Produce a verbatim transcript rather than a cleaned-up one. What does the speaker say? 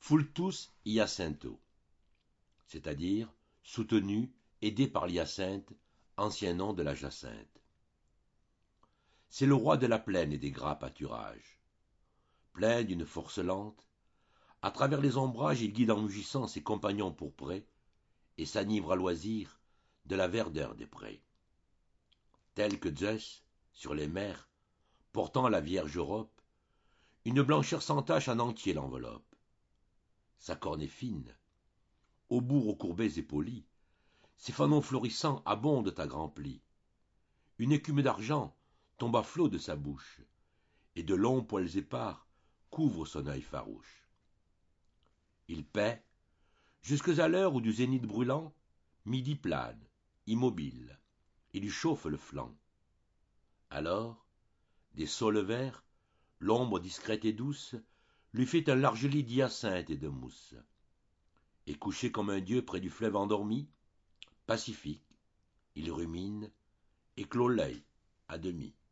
Fultus Hyacintho, c'est-à-dire soutenu, aidé par l'hyacinthe, ancien nom de la jacinthe. C'est le roi de la plaine et des gras pâturages. Plein d'une force lente, à travers les ombrages il guide en mugissant ses compagnons pourprés et s'enivre à loisir de la verdeur des prés. Tel que Zeus, sur les mers, portant la vierge Europe, une blancheur sans tache en entier l'enveloppe. Sa corne est fine, au bout recourbés et polis, ses fanons florissants abondent à grands plis. Une écume d'argent tombe à flot de sa bouche, et de longs poils épars couvrent son œil farouche. Il paie, jusques à l'heure où du zénith brûlant, midi plane, immobile, et lui chauffe le flanc. Alors, des saules verts, l'ombre discrète et douce, lui fait un large lit d'hyacinthe et de mousse. Et couché comme un dieu près du fleuve endormi, pacifique, il rumine et clôt l'œil à demi.